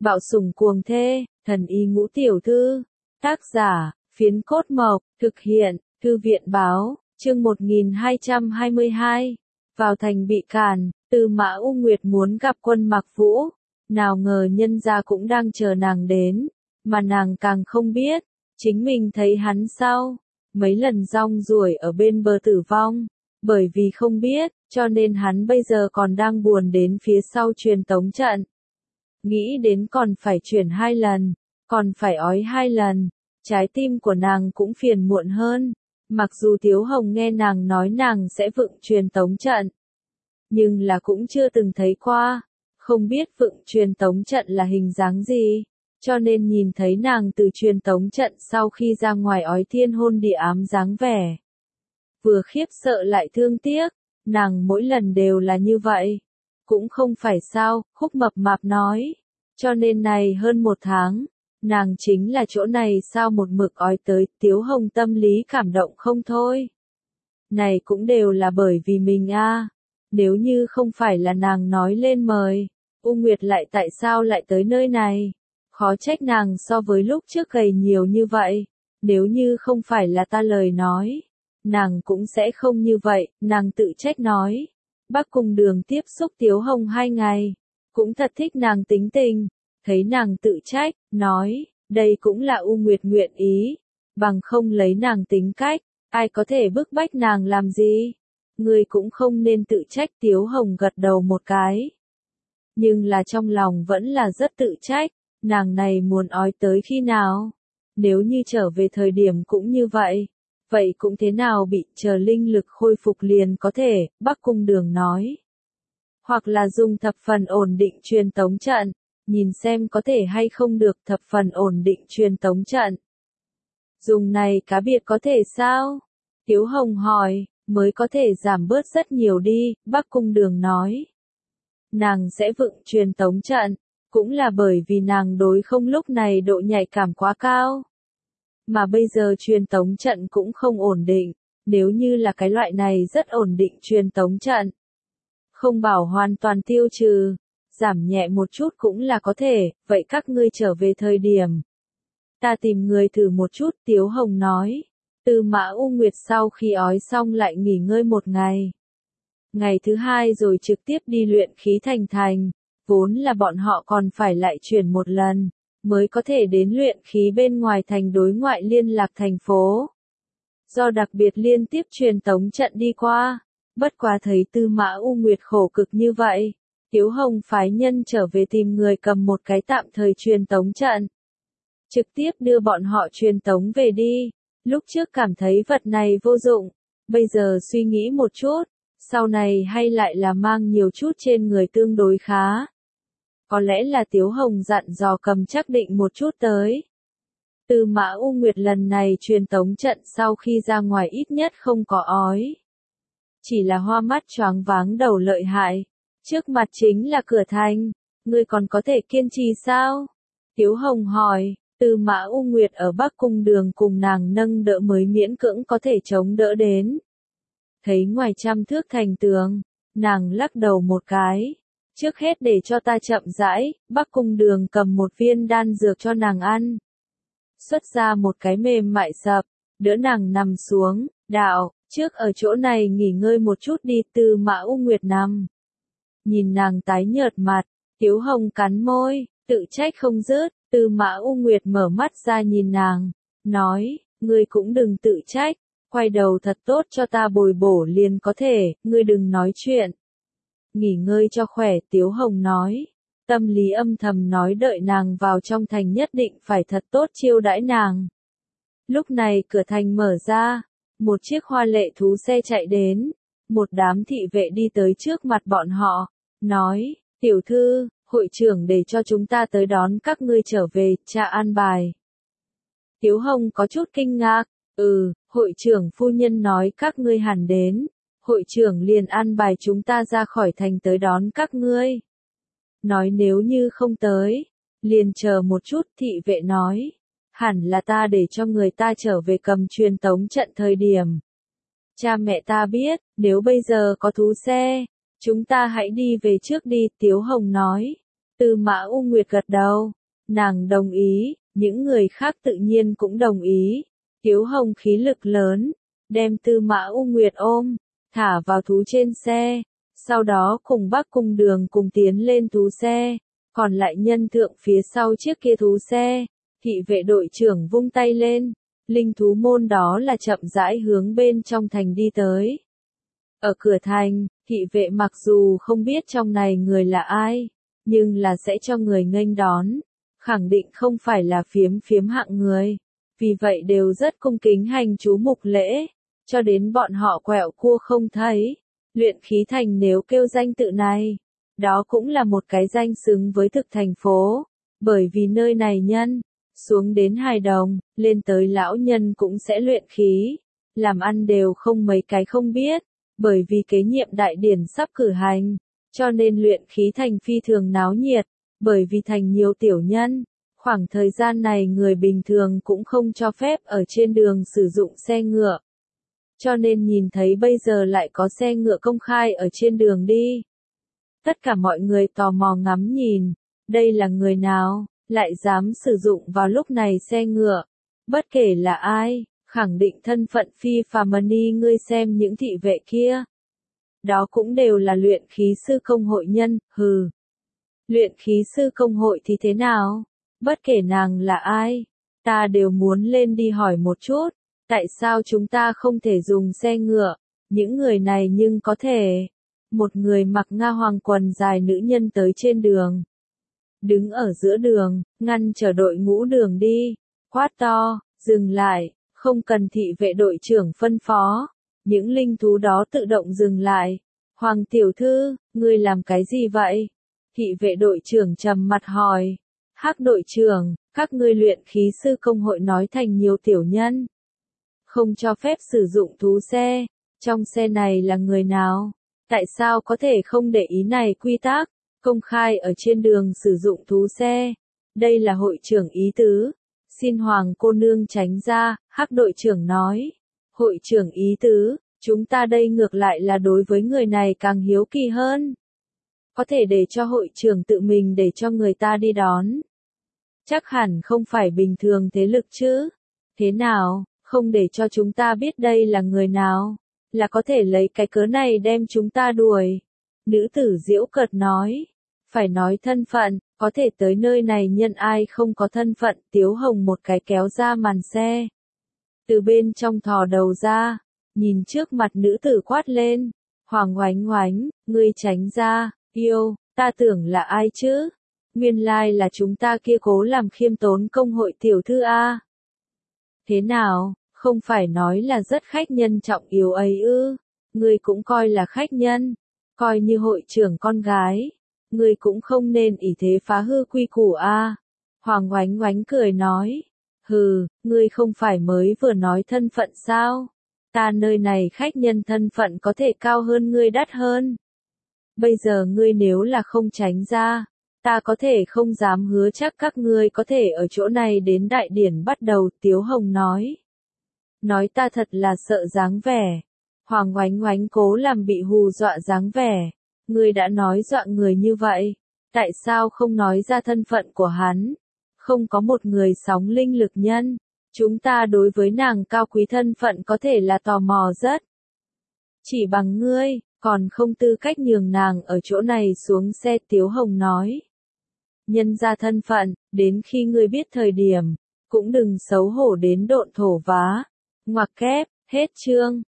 Bạo sủng cuồng thê, thần y ngũ tiểu thư. Tác giả, Phiến Cốt Mộc, thực hiện, Thư viện báo, chương 1222. Vào thành bị cản, Tư Mã U Nguyệt muốn gặp Quân Mặc Vũ. Nào ngờ nhân gia cũng đang chờ nàng đến, mà nàng càng không biết, chính mình thấy hắn sau. Mấy lần rong ruổi ở bên bờ tử vong, bởi vì không biết, cho nên hắn bây giờ còn đang buồn đến phía sau truyền tống trận. Nghĩ đến còn phải chuyển 2 lần, còn phải ói 2 lần, trái tim của nàng cũng phiền muộn hơn. Mặc dù Tiếu Hồng nghe nàng nói nàng sẽ vựng truyền tống trận, nhưng là cũng chưa từng thấy qua, không biết vựng truyền tống trận là hình dáng gì, cho nên nhìn thấy nàng từ truyền tống trận sau khi ra ngoài ói thiên hôn địa ám dáng vẻ. Vừa khiếp sợ lại thương tiếc, nàng mỗi lần đều là như vậy. Cũng không phải sao, Khúc Mập Mạp nói. Cho nên này hơn 1 tháng, nàng chính là chỗ này sao một mực ói tới, Tiếu Hồng tâm lý cảm động không thôi. Này cũng đều là bởi vì mình a. Nếu như không phải là nàng nói lên mời, U Nguyệt lại tại sao lại tới nơi này? Khó trách nàng so với lúc trước gầy nhiều như vậy. Nếu như không phải là ta lời nói, nàng cũng sẽ không như vậy, nàng tự trách nói. Bác cùng Đường tiếp xúc Tiếu Hồng 2 ngày, cũng thật thích nàng tính tình, thấy nàng tự trách, nói, đây cũng là U Nguyệt nguyện ý, bằng không lấy nàng tính cách, ai có thể bức bách nàng làm gì? Ngươi cũng không nên tự trách. Tiếu Hồng gật đầu một cái. Nhưng là trong lòng vẫn là rất tự trách, nàng này muốn ói tới khi nào? Nếu như trở về thời điểm cũng như vậy, vậy cũng thế nào bị chờ linh lực khôi phục liền có thể, Bắc Cung Đường nói. Hoặc là dùng thập phần ổn định truyền tống trận, nhìn xem có thể hay không được thập phần ổn định truyền tống trận. Dùng này cá biệt có thể sao? Tiếu Hồng hỏi, mới có thể giảm bớt rất nhiều đi, Bắc Cung Đường nói. Nàng sẽ vựng truyền tống trận, cũng là bởi vì nàng đối không lúc này độ nhạy cảm quá cao. Mà bây giờ truyền tống trận cũng không ổn định, nếu như là cái loại này rất ổn định truyền tống trận. Không bảo hoàn toàn tiêu trừ, giảm nhẹ một chút cũng là có thể, vậy các ngươi trở về thời điểm. Ta tìm người thử một chút, Tiếu Hồng nói. Tư Mã U Nguyệt sau khi ói xong lại nghỉ ngơi 1 ngày. Ngày thứ 2 rồi trực tiếp đi luyện khí thành, vốn là bọn họ còn phải lại chuyển 1 lần, mới có thể đến luyện khí bên ngoài thành đối ngoại liên lạc thành phố. Do đặc biệt liên tiếp truyền tống trận đi qua, bất quá thấy Tư Mã U Nguyệt khổ cực như vậy, Tiếu Hồng phái nhân trở về tìm người cầm một cái tạm thời truyền tống trận. Trực tiếp đưa bọn họ truyền tống về đi. Lúc trước cảm thấy vật này vô dụng, bây giờ suy nghĩ một chút, sau này hay lại là mang nhiều chút trên người tương đối khá. Có lẽ là Tiếu Hồng dặn dò cầm chắc định một chút tới. Tư Mã U Nguyệt lần này truyền tống trận sau khi ra ngoài ít nhất không có ói. Chỉ là hoa mắt choáng váng đầu lợi hại. Trước mặt chính là cửa thành, ngươi còn có thể kiên trì sao? Tiếu Hồng hỏi. Tư Mã U Nguyệt ở Bắc Cung Đường cùng nàng nâng đỡ mới miễn cưỡng có thể chống đỡ đến. Thấy ngoài 100 thước thành tường, nàng lắc đầu một cái. Trước hết để cho ta chậm rãi, Bắc Cung Đường cầm một viên đan dược cho nàng ăn. Xuất ra một cái mềm mại sập, đỡ nàng nằm xuống, đạo, trước ở chỗ này nghỉ ngơi một chút đi. Tư Mã U Nguyệt nằm. Nhìn nàng tái nhợt mặt, Tiếu Hồng cắn môi, tự trách không dứt. Tư Mã U Nguyệt mở mắt ra nhìn nàng, nói, ngươi cũng đừng tự trách, quay đầu thật tốt cho ta bồi bổ liền có thể, ngươi đừng nói chuyện. Nghỉ ngơi cho khỏe, Tiếu Hồng nói, tâm lý âm thầm nói đợi nàng vào trong thành nhất định phải thật tốt chiêu đãi nàng. Lúc này cửa thành mở ra, một chiếc hoa lệ thú xe chạy đến, một đám thị vệ đi tới trước mặt bọn họ, nói, tiểu thư, hội trưởng để cho chúng ta tới đón các ngươi trở về, cha an bài. Tiếu Hồng có chút kinh ngạc, hội trưởng phu nhân nói các ngươi hẳn đến, hội trưởng liền an bài chúng ta ra khỏi thành tới đón các ngươi. Nói nếu như không tới, liền chờ một chút, thị vệ nói, hẳn là ta để cho người ta trở về cầm truyền tống trận thời điểm. Cha mẹ ta biết, nếu bây giờ có thú xe, chúng ta hãy đi về trước đi, Tiếu Hồng nói. Tư Mã U Nguyệt gật đầu, nàng đồng ý, những người khác tự nhiên cũng đồng ý. Tiếu Hồng khí lực lớn, đem Tư Mã U Nguyệt ôm, thả vào thú trên xe, sau đó cùng Bắc Cung Đường cùng tiến lên thú xe, còn lại nhân thượng phía sau chiếc kia thú xe. Thị vệ đội trưởng vung tay lên, linh thú môn đó là chậm rãi hướng bên trong thành đi tới. Ở cửa thành, thị vệ mặc dù không biết trong này người là ai, nhưng là sẽ cho người nghênh đón, khẳng định không phải là phiếm phiếm hạng người, vì vậy đều rất cung kính hành chú mục lễ, cho đến bọn họ quẹo cua không thấy. Luyện khí thành nếu kêu danh tự này, đó cũng là một cái danh xứng với thực thành phố, bởi vì nơi này nhân, xuống đến hài đồng, lên tới lão nhân cũng sẽ luyện khí, làm ăn đều không mấy cái không biết, bởi vì kế nhiệm đại điển sắp cử hành, cho nên luyện khí thành phi thường náo nhiệt, bởi vì thành nhiều tiểu nhân, khoảng thời gian này người bình thường cũng không cho phép ở trên đường sử dụng xe ngựa. Cho nên nhìn thấy bây giờ lại có xe ngựa công khai ở trên đường đi. Tất cả mọi người tò mò ngắm nhìn, đây là người nào, lại dám sử dụng vào lúc này xe ngựa. Bất kể là ai, khẳng định thân phận phi phàm ni, ngươi xem những thị vệ kia. Đó cũng đều là luyện khí sư công hội nhân, hừ. Luyện khí sư công hội thì thế nào? Bất kể nàng là ai, ta đều muốn lên đi hỏi một chút, tại sao chúng ta không thể dùng xe ngựa, những người này nhưng có thể. Một người mặc nga hoàng quần dài nữ nhân tới trên đường. Đứng ở giữa đường, ngăn chờ đội ngũ đường đi, quát to, dừng lại, không cần thị vệ đội trưởng phân phó. Những linh thú đó tự động dừng lại. Hoàng tiểu thư, ngươi làm cái gì vậy? Thị vệ đội trưởng trầm mặt hỏi. Hắc đội trưởng, các ngươi luyện khí sư công hội nói thành nhiều tiểu nhân. Không cho phép sử dụng thú xe. Trong xe này là người nào? Tại sao có thể không để ý này quy tắc? Công khai ở trên đường sử dụng thú xe. Đây là hội trưởng ý tứ. Xin hoàng cô nương tránh ra, Hắc đội trưởng nói. Hội trưởng ý tứ, chúng ta đây ngược lại là đối với người này càng hiếu kỳ hơn. Có thể để cho hội trưởng tự mình để cho người ta đi đón. Chắc hẳn không phải bình thường thế lực chứ. Thế nào, không để cho chúng ta biết đây là người nào, là có thể lấy cái cớ này đem chúng ta đuổi. Nữ tử giễu cợt nói. Phải nói thân phận, có thể tới nơi này nhân ai không có thân phận. Tiếu Hồng một cái kéo ra màn xe. Từ bên trong thò đầu ra, nhìn trước mặt nữ tử quát lên. Hoàng Oánh Oánh, ngươi tránh ra, yêu, ta tưởng là ai chứ? Nguyên lai là chúng ta kia cố làm khiêm tốn công hội tiểu thư A. Thế nào, không phải nói là rất khách nhân trọng yếu ấy ư? Ngươi cũng coi là khách nhân, coi như hội trưởng con gái. Ngươi cũng không nên ỷ thế phá hư quy củ A. Hoàng Oánh Oánh cười nói. Hừ, ngươi không phải mới vừa nói thân phận sao? Ta nơi này khách nhân thân phận có thể cao hơn ngươi đắt hơn. Bây giờ ngươi nếu là không tránh ra, ta có thể không dám hứa chắc các ngươi có thể ở chỗ này đến đại điển bắt đầu. Tiếu Hồng nói. Nói ta thật là sợ dáng vẻ. Hoàng Oánh Oánh cố làm bị hù dọa dáng vẻ. Ngươi đã nói dọa người như vậy, tại sao không nói ra thân phận của hắn? Không có một người sóng linh lực nhân. Chúng ta đối với nàng cao quý thân phận có thể là tò mò rất. Chỉ bằng ngươi, còn không tư cách nhường nàng ở chỗ này xuống xe. Tiếu Hồng nói. Nhân ra thân phận, đến khi ngươi biết thời điểm, cũng đừng xấu hổ đến độn thổ vá. Ngoặc kép, hết chương.